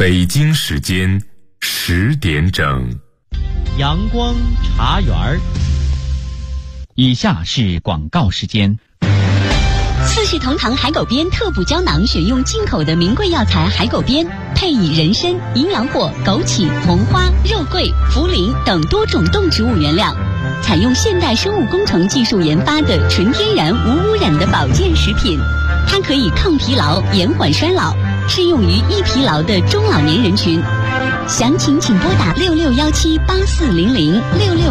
北京时间10点整， 阳光茶园儿。以下是广告时间。 四世同堂海狗鞭特补胶囊选用进口的名贵药材海狗鞭，配以人参、营养果、枸杞、红花、肉桂、茯苓等多种动植物原料，采用现代生物工程技术研发的纯天然无污染的保健食品。它可以抗疲劳、延缓衰老，适用于易疲劳的中老年人群。详情请拨打66178400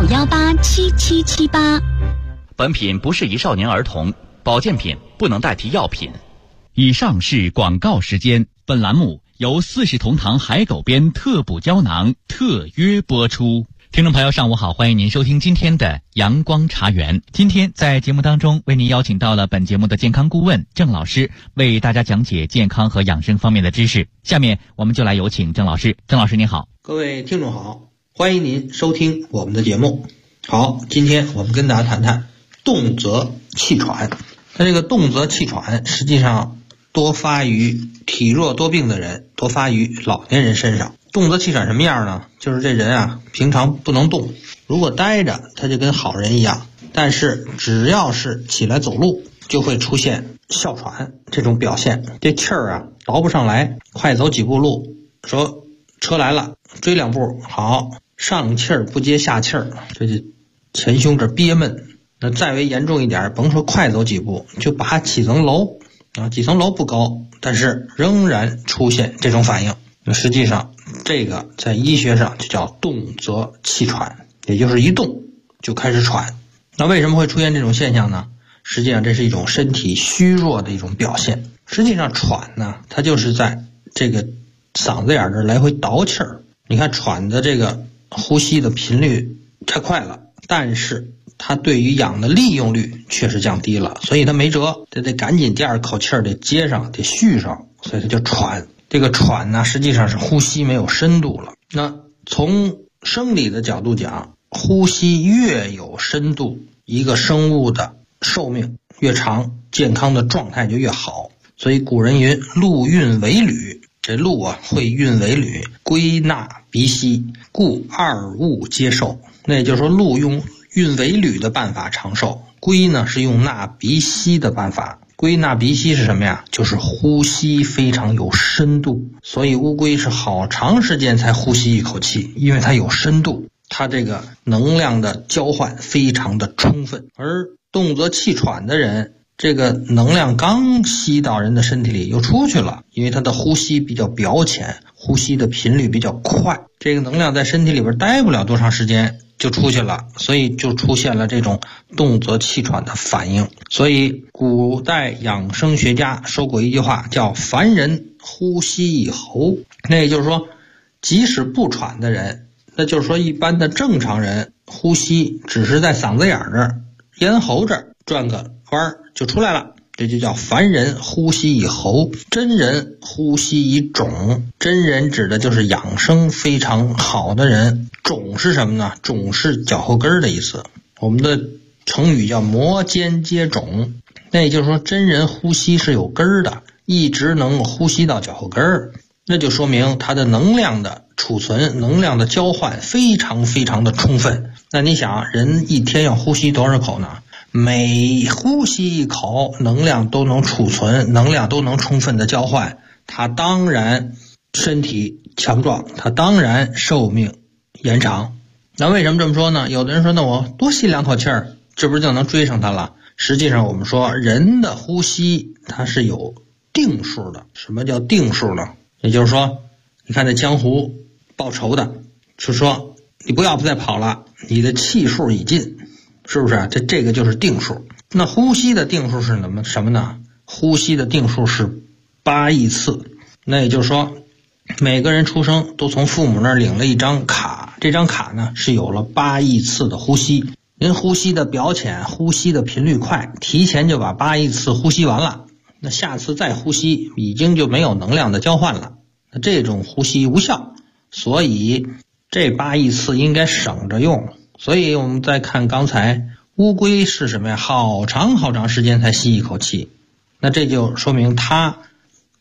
66187778。 本品不适宜少年儿童，保健品不能代替药品。以上是广告时间，本栏目由四世同堂海狗鞭特补胶囊特约播出。听众朋友上午好，欢迎您收听今天的阳光茶园。今天在节目当中为您邀请到了本节目的健康顾问郑老师，为大家讲解健康和养生方面的知识。下面我们就来有请郑老师。郑老师您好。 各位听众好，欢迎您收听我们的节目。好，今天我们跟大家谈谈动则气喘。那这个动则气喘实际上多发于体弱多病的人，多发于老年人身上。动则气喘什么样呢？就是这人啊，平常不能动，如果待着他就跟好人一样，但是只要是起来走路就会出现哮喘这种表现。这气儿啊倒不上来，快走几步路，说车来了追两步，好，上气儿不接下气儿，这就前胸这憋闷。那再为严重一点，甭说快走几步，就爬几层楼啊，几层楼不高，但是仍然出现这种反应。那实际上这个在医学上就叫动则气喘，也就是一动就开始喘。那为什么会出现这种现象呢？实际上这是一种身体虚弱的一种表现。实际上喘呢，它就是在这个嗓子眼这来回倒气儿。你看喘的这个呼吸的频率太快了，但是它对于氧的利用率确实降低了，所以它没辙，它得赶紧第二口气儿得接上，得续上，所以它就喘。这个喘呢，实际上是呼吸没有深度了。那从生理的角度讲，呼吸越有深度，一个生物的寿命越长，健康的状态就越好。所以古人云陆运为履，这陆啊会运为履，归纳鼻息，故二物皆寿。那也就是说，陆用运为履的办法长寿，归呢是用纳鼻息的办法。归纳鼻息是什么呀？就是呼吸非常有深度，所以乌龟是好长时间才呼吸一口气，因为它有深度，它这个能量的交换非常的充分。而动则气喘的人，这个能量刚吸到人的身体里又出去了，因为他的呼吸比较表浅，呼吸的频率比较快，这个能量在身体里边待不了多长时间就出去了，所以就出现了这种动则气喘的反应。所以古代养生学家说过一句话，叫凡人呼吸以喉。那也就是说，即使不喘的人，那就是说一般的正常人呼吸只是在嗓子眼这儿、咽喉这儿转个弯就出来了，这就叫凡人呼吸以喉。真人呼吸以种，真人指的就是养生非常好的人。种是什么呢？种是脚后跟的意思，我们的成语叫摩肩接踵。那也就是说，真人呼吸是有根儿的，一直能呼吸到脚后跟儿，那就说明他的能量的储存、能量的交换非常非常的充分。那你想，人一天要呼吸多少口呢？每呼吸一口，能量都能储存，能量都能充分的交换，他当然身体强壮，他当然寿命延长。那为什么这么说呢？有的人说，那我多吸两口气儿，这不是就能追上他了？实际上我们说，人的呼吸它是有定数的。什么叫定数呢？也就是说，你看这江湖报仇的，就说你不要再跑了，你的气数已尽，是不是？这个就是定数。那呼吸的定数是什么呢？呼吸的定数是8亿次。那也就是说，每个人出生都从父母那儿领了一张卡，这张卡呢是有了8亿次的呼吸。您呼吸的表浅，呼吸的频率快，提前就把8亿次呼吸完了，那下次再呼吸已经就没有能量的交换了，那这种呼吸无效，所以这8亿次应该省着用。所以我们再看刚才乌龟是什么呀？好长好长时间才吸一口气，那这就说明它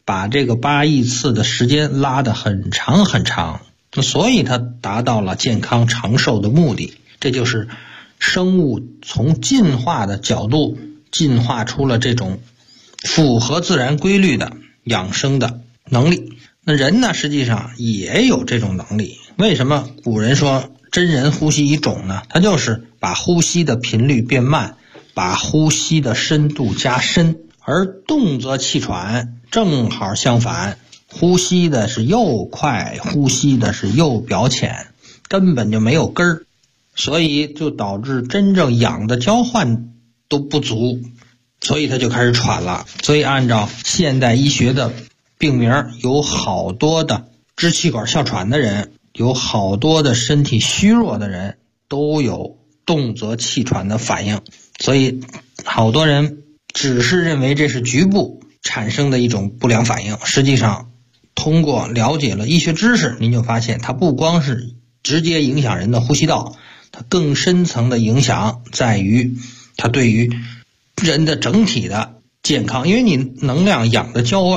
把这个8亿次的时间拉得很长很长，所以它达到了健康长寿的目的。这就是生物从进化的角度进化出了这种符合自然规律的养生的能力。那人呢，实际上也有这种能力。为什么古人说真人呼吸一种呢？它就是把呼吸的频率变慢，把呼吸的深度加深。而动则气喘正好相反，呼吸的是又快，呼吸的是又表浅，根本就没有根儿，所以就导致真正氧的交换都不足，所以他就开始喘了。所以按照现代医学的病名，有好多的支气管哮喘的人，有好多的身体虚弱的人都有动则气喘的反应。所以好多人只是认为这是局部产生的一种不良反应，实际上通过了解了医学知识，您就发现它不光是直接影响人的呼吸道，它更深层的影响在于它对于人的整体的健康。因为你的能量氧的交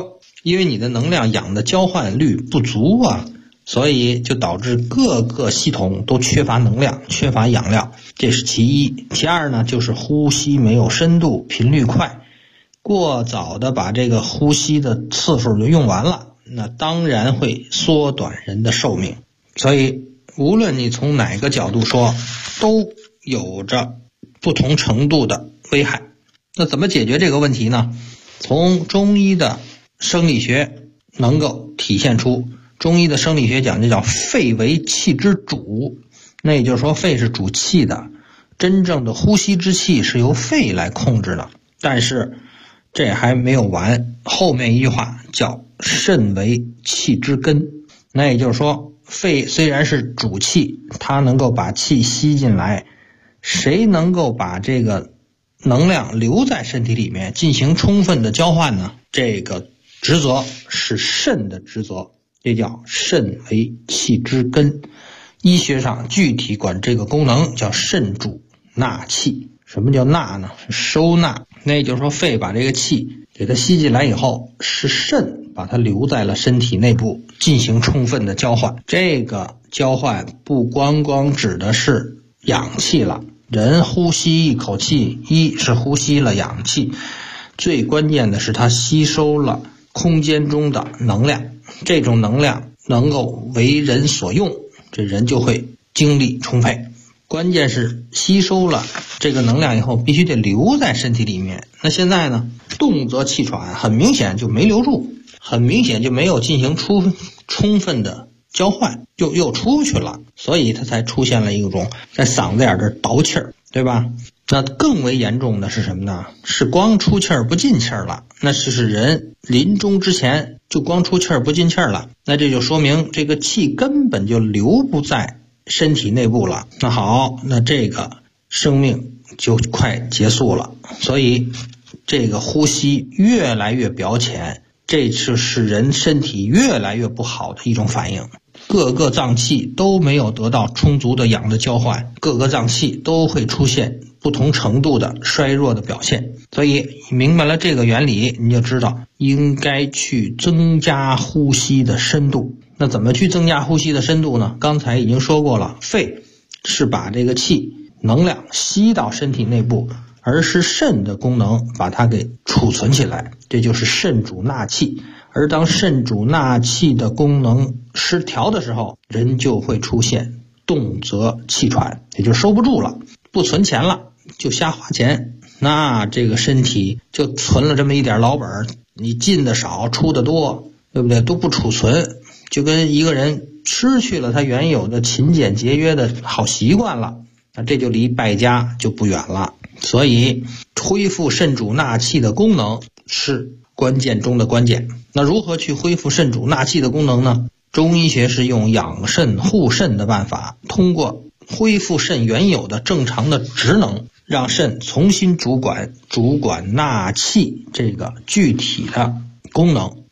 换率不足啊，所以就导致各个系统都缺乏能量，缺乏养料，这是其一。其二呢，就是呼吸没有深度，频率快，过早的把这个呼吸的次数就用完了，那当然会缩短人的寿命。所以无论你从哪个角度说，都有着不同程度的危害。那怎么解决这个问题呢？从中医的生理学能够体现出，中医的生理学讲就叫肺为气之主，那也就是说肺是主气的，真正的呼吸之气是由肺来控制的。但是这还没有完，后面一句话叫肾为气之根，那也就是说肺虽然是主气，它能够把气吸进来，谁能够把这个能量留在身体里面进行充分的交换呢？这个职责是肾的职责，这叫肾为气之根。医学上具体管这个功能叫肾主纳气。什么叫纳呢？是收纳。那也就是说肺把这个气给它吸进来以后，是肾把它留在了身体内部进行充分的交换。这个交换不光指的是氧气了，人呼吸一口气，一是呼吸了氧气，最关键的是它吸收了空间中的能量，这种能量能够为人所用，这人就会精力充沛。关键是吸收了这个能量以后必须得留在身体里面。那现在呢，动则气喘很明显就没留住，很明显就没有进行充分的交换，又出去了，所以它才出现了一种在嗓子眼这倒气儿，对吧？那更为严重的是什么呢？是光出气儿不进气儿了，那是人临终之前就光出气儿不进气儿了，那这就说明这个气根本就留不在身体内部了。那好，那这个生命就快结束了。所以这个呼吸越来越表浅，这就是人身体越来越不好的一种反应。各个脏器都没有得到充足的氧的交换，各个脏器都会出现不同程度的衰弱的表现。所以明白了这个原理，你就知道应该去增加呼吸的深度。那怎么去增加呼吸的深度呢？刚才已经说过了，肺是把这个气能量吸到身体内部，而是肾的功能把它给储存起来，这就是肾主纳气。而当肾主纳气的功能失调的时候，人就会出现动则气喘，也就收不住了，不存钱了，就瞎花钱，那这个身体就存了这么一点老本，你进的少出的多，对不对？都不储存，就跟一个人失去了他原有的勤俭节约的好习惯了，那这就离败家就不远了。所以恢复肾主纳气的功能是关键中的关键。那如何去恢复肾主纳气的功能呢？中医学是用养肾护肾的办法，通过恢复肾原有的正常的职能，让肾重新主管纳气这个具体的功能。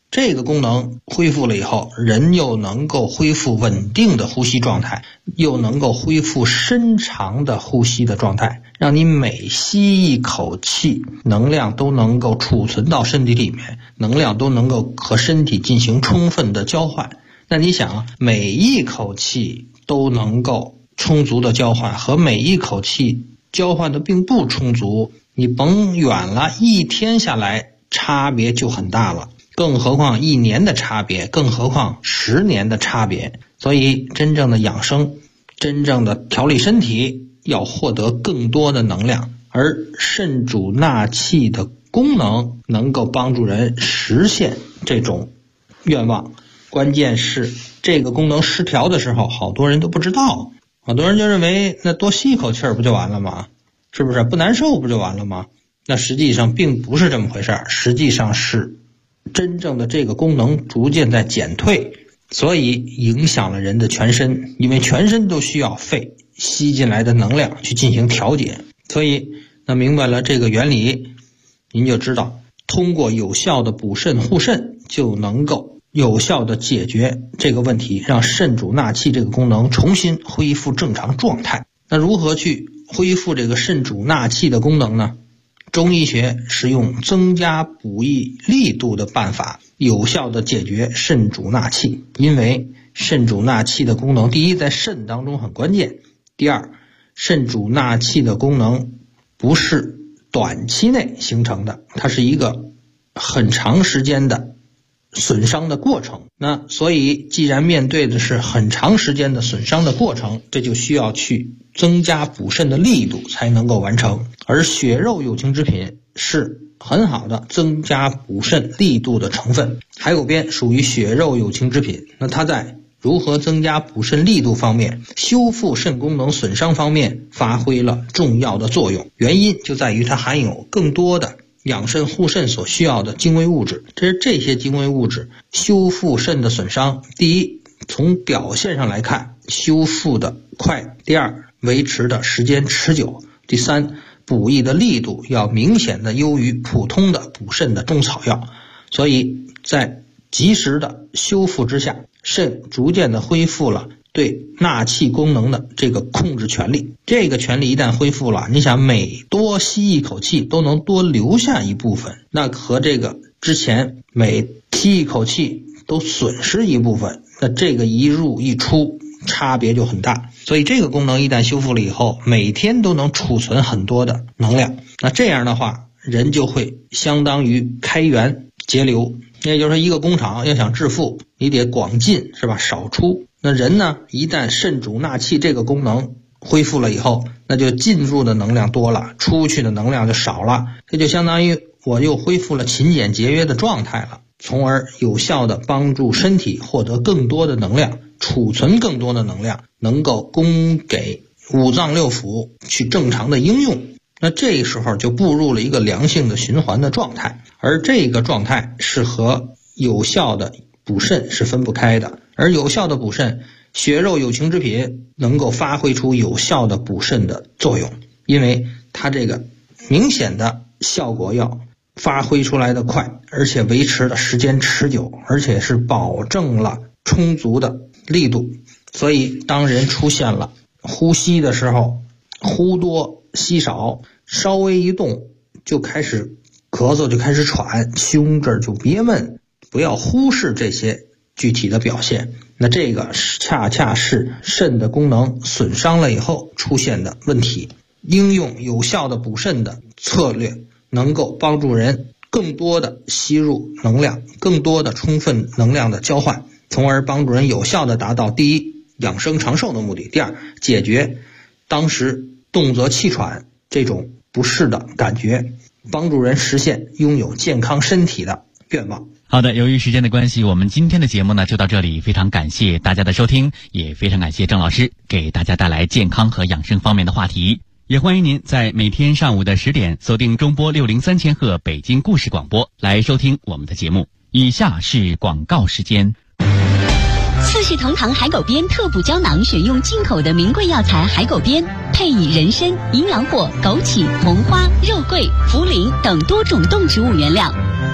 这个功能恢复了以后，人又能够恢复稳定的呼吸状态，又能够恢复深长的呼吸的状态，让你每吸一口气，能量都能够储存到身体里面，能量都能够和身体进行充分的交换。那你想，每一口气都能够充足的交换，和每一口气交换的并不充足，你甭远了，一天下来差别就很大了，更何况1年的差别，更何况10年的差别。所以真正的养生，真正的调理身体，要获得更多的能量，而肾主纳气的功能能够帮助人实现这种愿望。关键是这个功能失调的时候，好多人都不知道，好多人就认为那多吸一口气儿不就完了吗？是不是不难受不就完了吗？那实际上并不是这么回事，实际上是真正的这个功能逐渐在减退，所以影响了人的全身，因为全身都需要肺吸进来的能量去进行调节。所以那明白了这个原理，您就知道通过有效的补肾护肾，就能够有效的解决这个问题，让肾主纳气这个功能重新恢复正常状态。那如何去恢复这个肾主纳气的功能呢？中医学是用增加补益力度的办法，有效的解决肾主纳气。因为肾主纳气的功能，第一，在肾当中很关键；第二，肾主纳气的功能不是短期内形成的，它是一个很长时间的损伤的过程。那所以既然面对的是很长时间的损伤的过程，这就需要去增加补肾的力度才能够完成。而血肉有情之品是很好的增加补肾力度的成分，海狗鞭属于血肉有情之品，那它在如何增加补肾力度方面，修复肾功能损伤方面发挥了重要的作用。原因就在于它含有更多的养肾护肾所需要的精微物质，这些精微物质修复肾的损伤，第一，从表现上来看修复的快；第二，维持的时间持久；第三，补益的力度要明显的优于普通的补肾的中草药。所以在及时的修复之下，肾逐渐的恢复了对纳气功能的这个控制权利。这个权利一旦恢复了，你想每多吸一口气都能多留下一部分，那和这个之前每吸一口气都损失一部分，那这个一入一出差别就很大。所以这个功能一旦修复了以后，每天都能储存很多的能量，那这样的话人就会相当于开源节流。也就是说，一个工厂要想致富，你得广进，是吧？少出。那人呢，一旦肾主纳气这个功能恢复了以后，那就进入的能量多了，出去的能量就少了，这就相当于我又恢复了勤俭节约的状态了，从而有效的帮助身体获得更多的能量，储存更多的能量，能够供给五脏六腑去正常的应用。那这时候就步入了一个良性的循环的状态，而这个状态是和有效的补肾是分不开的。而有效的补肾，血肉有情之品能够发挥出有效的补肾的作用，因为它这个明显的效果要发挥出来的快，而且维持的时间持久，而且是保证了充足的力度。所以当人出现了呼吸的时候呼多吸少，稍微一动就开始咳嗽，就开始喘，胸这儿就憋闷，不要忽视这些具体的表现。那这个恰恰是肾的功能损伤了以后出现的问题。应用有效的补肾的策略，能够帮助人更多的吸入能量，更多的充分能量的交换，从而帮助人有效的达到第一，养生长寿的目的；第二，解决当时动则气喘这种不适的感觉，帮助人实现拥有健康身体的愿望。 好的，由于时间的关系，我们今天的节目呢就到这里，非常感谢大家的收听，也非常感谢郑老师给大家带来健康和养生方面的话题。也欢迎您在每天上午的10点锁定中波603千赫北京故事广播来收听我们的节目。以下是广告时间。 四世同堂海狗鞭特补胶囊选用进口的名贵药材海狗鞭，配以人参、阴阳果、枸杞、红花、肉桂、茯苓等多种动植物原料，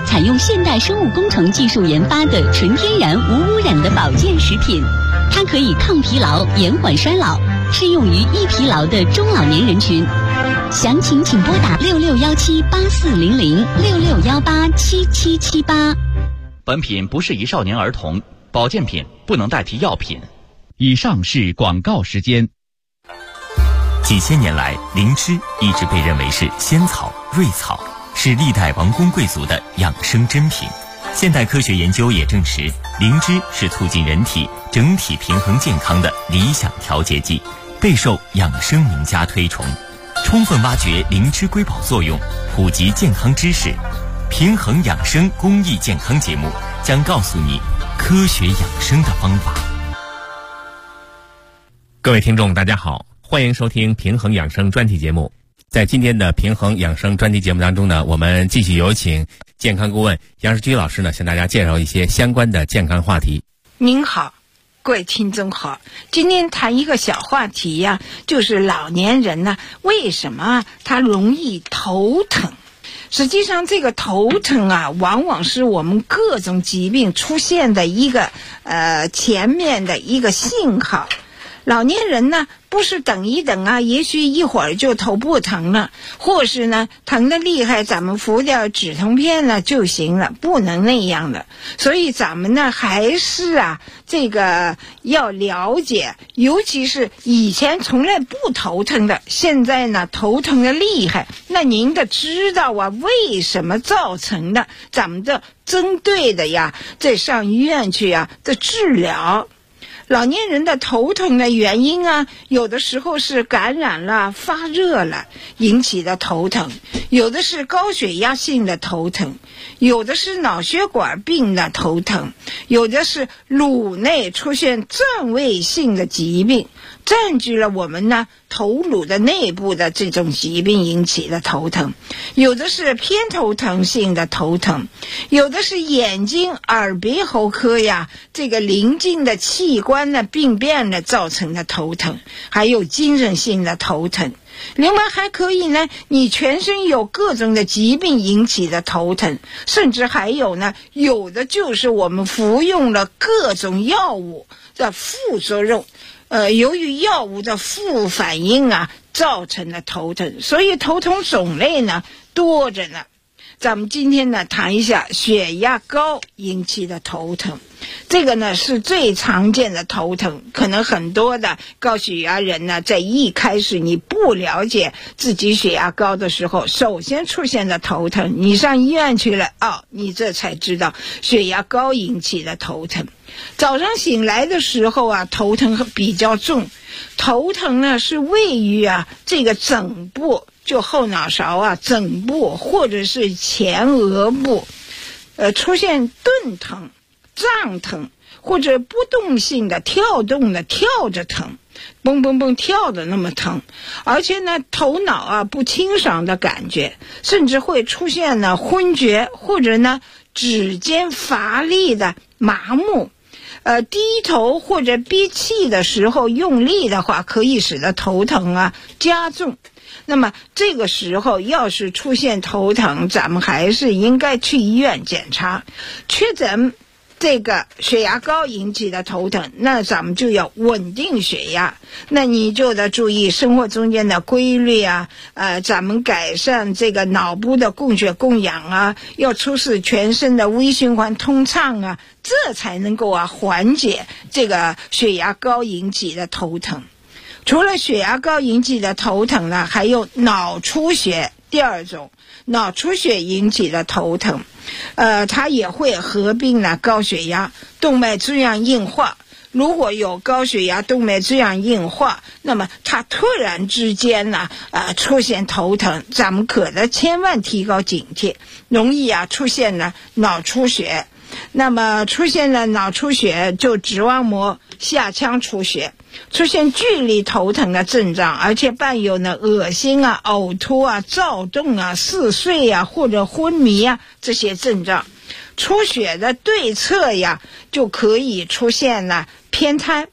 采用现代生物工程技术研发的纯天然无污染的保健食品，它可以抗疲劳、延缓衰老，适用于易疲劳的中老年人群。详情请拨打6617840066187778。 本品不适宜少年儿童，保健品不能代替药品。以上是广告时间。 几千年来，灵芝一直被认为是仙草、瑞草，是历代王公贵族的养生珍品。现代科学研究也证实，灵芝是促进人体整体平衡健康的理想调节剂，备受养生名家推崇。充分挖掘灵芝瑰宝作用，普及健康知识，平衡养生公益健康节目将告诉你科学养生的方法。 各位听众大家好，欢迎收听平衡养生专题节目。在今天的平衡养生专题节目当中呢，我们继续有请健康顾问杨世居老师呢，向大家介绍一些相关的健康话题。 您好，各位听众好，今天谈一个小话题呀，就是老年人呢，为什么他容易头疼？实际上这个头疼啊，往往是我们各种疾病出现的一个前面的一个信号。老年人呢，不是等一等啊，也许一会儿就头不疼了，或是呢疼得厉害，咱们服点止疼片呢就行了，不能那样的。所以咱们呢还是这个要了解，尤其是以前从来不头疼的，现在呢头疼得厉害，那您得知道为什么造成的，咱们的针对的再上医院去的治疗。老年人的头疼的原因有的时候是感染了、发热了引起的头疼，有的是高血压性的头疼，有的是脑血管病的头疼，有的是颅内出现占位性的疾病，占据了我们头颅的内部的这种疾病引起的头疼，有的是偏头疼性的头疼，有的是眼睛、耳鼻喉科这个邻近的器官病变造成的头疼，还有精神性的头疼。另外还可以你全身有各种的疾病引起的头疼，甚至还有有的就是我们服用了各种药物的副作用，由于药物的副反应造成的头疼，所以头疼种类多着呢。咱们今天谈一下血压高引起的头疼，这个是最常见的头疼。可能很多的高血压人在一开始你不了解自己血压高的时候，首先出现的头疼，你上医院去了你这才知道血压高引起的头疼。早上醒来的时候头疼比较重，头疼是位于这个枕部，就后脑勺枕部或者是前额部，出现钝疼、胀疼，或者不动性的跳动的跳着疼，蹦蹦蹦跳的那么疼，而且头脑不清爽的感觉，甚至会出现昏厥，或者指尖乏力的麻木。低头或者憋气的时候用力的话，可以使得头疼加重。那么这个时候要是出现头疼，咱们还是应该去医院检查，确诊这个血压高引起的头疼，那咱们就要稳定血压，那你就得注意生活中间的规律咱们改善这个脑部的供血供氧要促使全身的微循环通畅这才能够缓解这个血压高引起的头疼。除了血压高引起的头疼还有脑出血，第二种脑出血引起的头疼，它也会合并高血压、动脉粥样硬化。如果有高血压、动脉粥样硬化，那么它突然之间出现头疼，咱们可得千万提高警惕，容易出现脑出血。那么出现了脑出血，就直弯膜下腔出血，出现剧烈头疼的症状，而且伴有恶心呕吐躁动嗜睡或者昏迷这些症状。出血的对侧就可以出现偏瘫，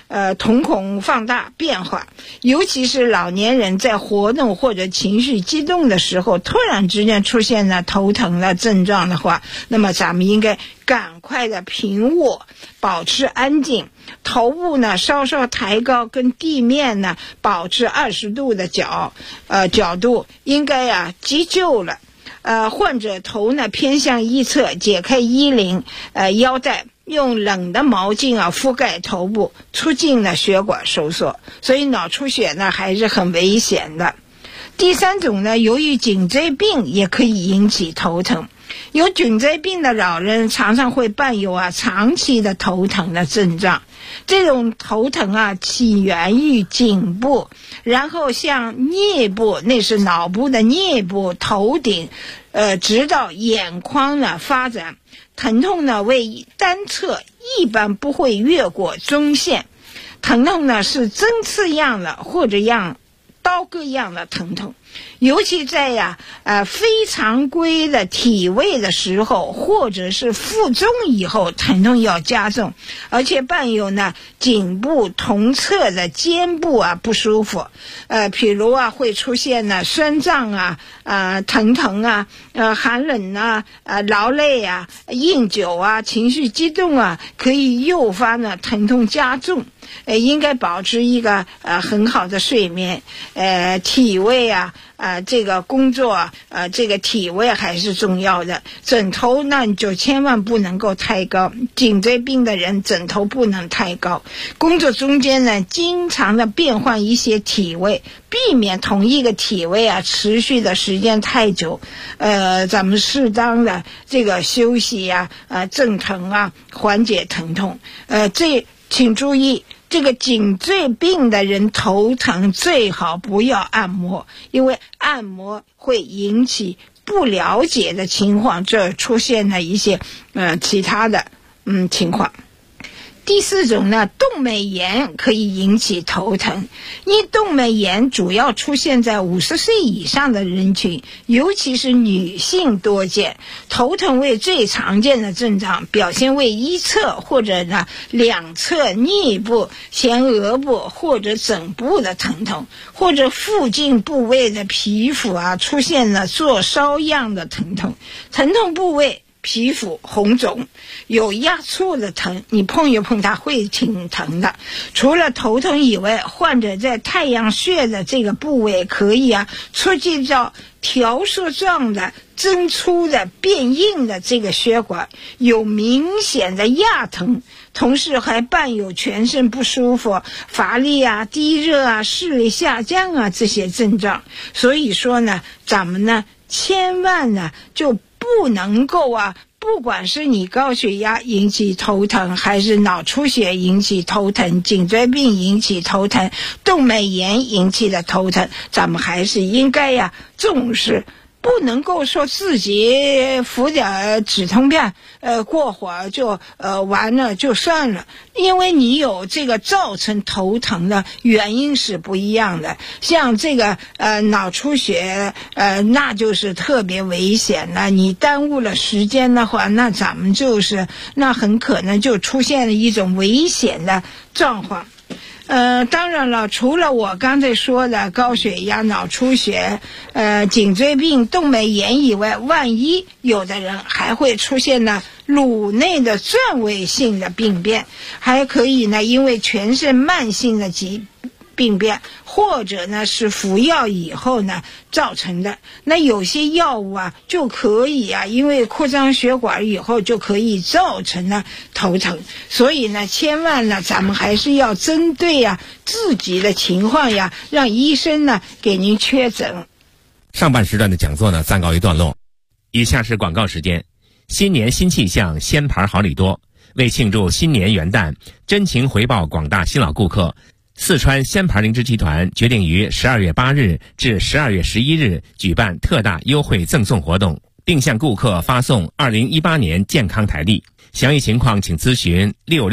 瞳孔放大变化，尤其是老年人在活动或者情绪激动的时候，突然之间出现了头疼的症状的话，那么咱们应该赶快的平卧，保持安静，头部呢稍稍抬高，跟地面呢保持20度的角度，应该急救了。患者头呢偏向一侧，解开衣领、腰带，用冷的毛巾覆盖头部，促进了血管收缩。所以脑出血呢还是很危险的。第三种呢，由于颈椎病也可以引起头疼。有颈椎病的老人常常会伴有长期的头疼的症状。这种头疼起源于颈部，然后向颞部，那是脑部的颞部、头顶，直到眼眶呢发展。疼痛呢为单侧，一般不会越过中线。疼痛呢是针刺样的或者刀割样的疼痛，尤其在非常规的体位的时候，或者是负重以后，疼痛要加重，而且伴有呢颈部同侧的肩部不舒服，譬如会出现呢酸胀疼疼寒冷劳累饮酒情绪激动可以诱发呢疼痛加重。应该保持一个很好的睡眠，体位这个工作这个体位还是重要的。枕头呢你就千万不能够太高，颈椎病的人枕头不能太高。工作中间呢经常的变换一些体位，避免同一个体位持续的时间太久。咱们适当的这个休息镇疼缓解疼痛。请注意，这个颈椎病的人头疼最好不要按摩，因为按摩会引起不了解的情况，这出现了一些其他的情况。第四种呢，动脉炎可以引起头疼。因动脉炎主要出现在50岁以上的人群，尤其是女性多见。头疼为最常见的症状，表现为一侧或者呢两侧颞部、前额部或者枕部的疼痛，或者附近部位的皮肤出现了灼烧样的疼痛。疼痛部位皮肤红肿，有压促的疼，你碰一碰它会挺疼的。除了头疼以外，患者在太阳穴的这个部位可以促进到条索状的增粗的变硬的这个血管，有明显的压疼，同时还伴有全身不舒服、乏力低热视力下降这些症状。所以说呢，咱们呢千万呢就不能够不管是你高血压引起头疼，还是脑出血引起头疼，颈椎病引起头疼，动脉炎引起的头疼，咱们还是应该重视。不能够说自己服点止痛片过会儿就完了就算了，因为你有这个造成头疼的原因是不一样的。像这个脑出血那就是特别危险了，你耽误了时间的话，那咱们那很可能就出现了一种危险的状况。当然了，除了我刚才说的高血压、脑出血、颈椎病、动脉炎以外，万一有的人还会出现呢颅内的转位性的病变，还可以呢因为全身慢性的病变，或者呢是服药以后呢造成的。那有些药物就可以因为扩张血管以后就可以造成呢头疼。所以呢千万呢咱们还是要针对自己的情况让医生呢给您确诊。 上半时段的讲座呢暂告一段落，以下是广告时间。新年新气象，鲜牌好礼多。为庆祝新年元旦，真情回报广大新老顾客，四川鲜牌灵芝集团决定于12月8日至12月11日举办特大优惠赠送活动，并向顾客发送2018年健康台历。详细情况请咨询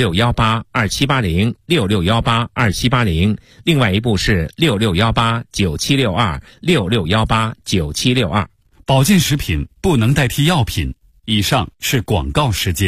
66182780 66182780，另外一部是66189762 66189762。 保健食品不能代替药品。以上是广告时间。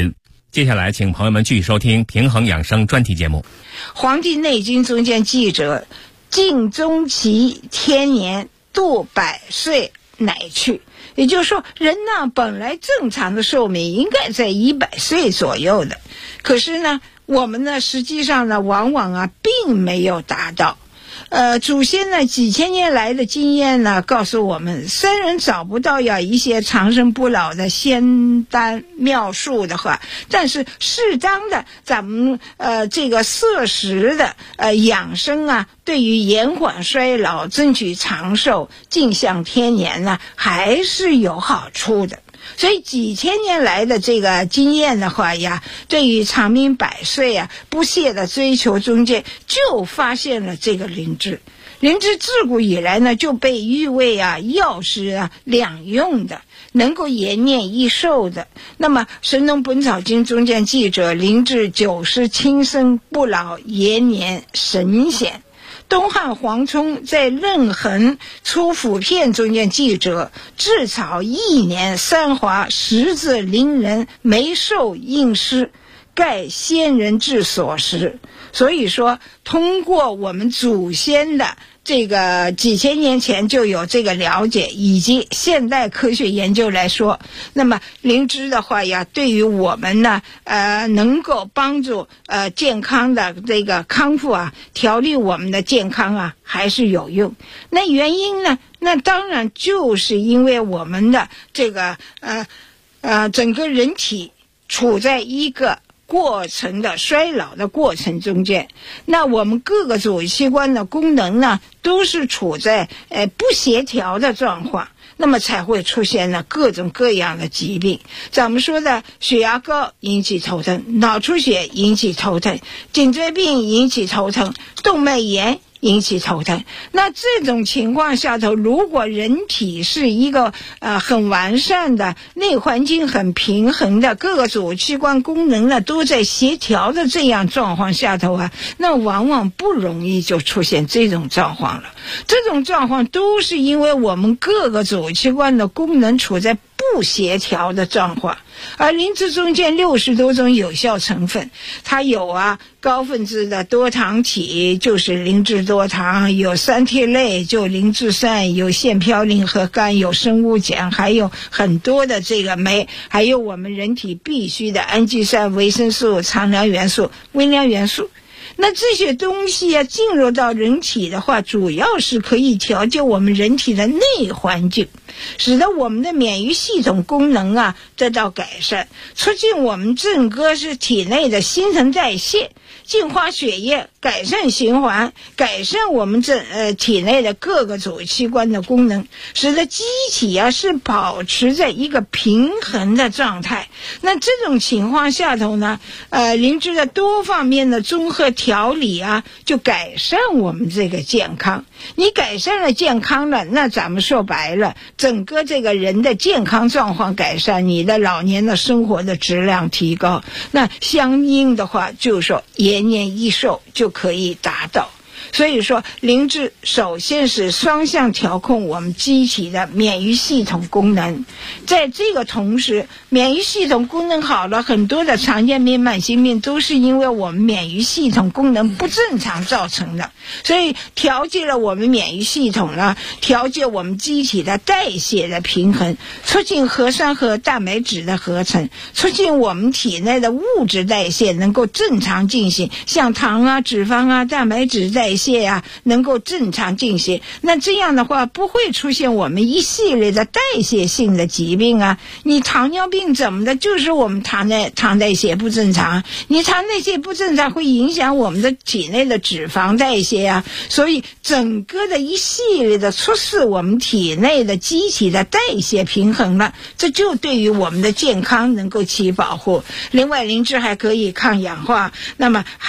接下来请朋友们继续收听平衡养生专题节目。 黄帝内经中间记着，尽中期天年，度百岁乃去。也就是说，人呢本来正常的寿命应该在100岁左右的，可是呢我们呢实际上呢往往并没有达到。祖先呢几千年来的经验呢告诉我们，虽然找不到一些长生不老的仙丹妙术的话，但是适当的咱们这个摄食的养生对于延缓衰老、争取长寿、尽享天年呢还是有好处的。所以几千年来的这个经验的话对于长命百岁不懈的追求中间，就发现了这个灵芝。灵芝自古以来呢就被誉为药食两用的，能够延年益寿的。那么《神农本草经》中间记着，灵芝90轻身不老，延年神显。东汉黄聪在《任衡出府片》中间记着，至草1年3华，10字灵人，梅寿应施，盖先人之所食。所以说，通过我们祖先的这个几千年前就有这个了解，以及现代科学研究来说，那么灵芝的话对于我们呢能够帮助健康的这个康复调理我们的健康还是有用。那原因呢，那当然就是因为我们的这个整个人体处在一个过程的衰老的过程中间，那我们各个主器官的功能呢都是处在不协调的状况，那么才会出现了各种各样的疾病。咱们说的血压高引起头疼，脑出血引起头疼，颈椎病引起头疼，动脉炎引起头疼。那这种情况下头，如果人体是一个很完善的，内环境很平衡的，各个主器官功能呢都在协调的这样状况下头那往往不容易就出现这种状况了。这种状况都是因为我们各个主器官的功能处在不协调的状况。而灵芝中间60多种有效成分，它有高分子的多糖体，就是灵芝多糖，有三萜类，就灵芝酸，有腺嘌呤和苷，有生物碱，还有很多的这个酶，还有我们人体必须的氨基酸、维生素、常量元素、微量元素。那这些东西进入到人体的话，主要是可以调节我们人体的内环境，使得我们的免疫系统功能得到改善，促进我们整个是体内的新陈代谢，净化血液，改善循环，改善我们体内的各个主器官的功能，使得机体是保持在一个平衡的状态。那这种情况下头呢灵芝的多方面的综合调理就改善我们这个健康。你改善了健康了，那咱们说白了，整个这个人的健康状况改善，你的老年的生活的质量提高，那相应的话就是说延年益寿就可以达到。所以说灵芝首先是双向调控我们机体的免疫系统功能，在这个同时免疫系统功能好了，很多的常见病慢性病都是因为我们免疫系统功能不正常造成的。所以调节了我们免疫系统呢，调节我们机体的代谢的平衡，促进核酸和蛋白质的合成，促进我们体内的物质代谢能够正常进行，像糖脂肪蛋白质代谢能够正常进行。那这样的话不会出现我们一系列的代谢性的疾病你糖尿病怎么的，就是我们糖代谢不正常，你糖代谢不正常会影响我们的体内的脂肪代谢所以整个的一系列的促使我们体内的机体的代谢平衡了，这就对于我们的健康能够起保护。另外灵芝还可以抗氧化，那么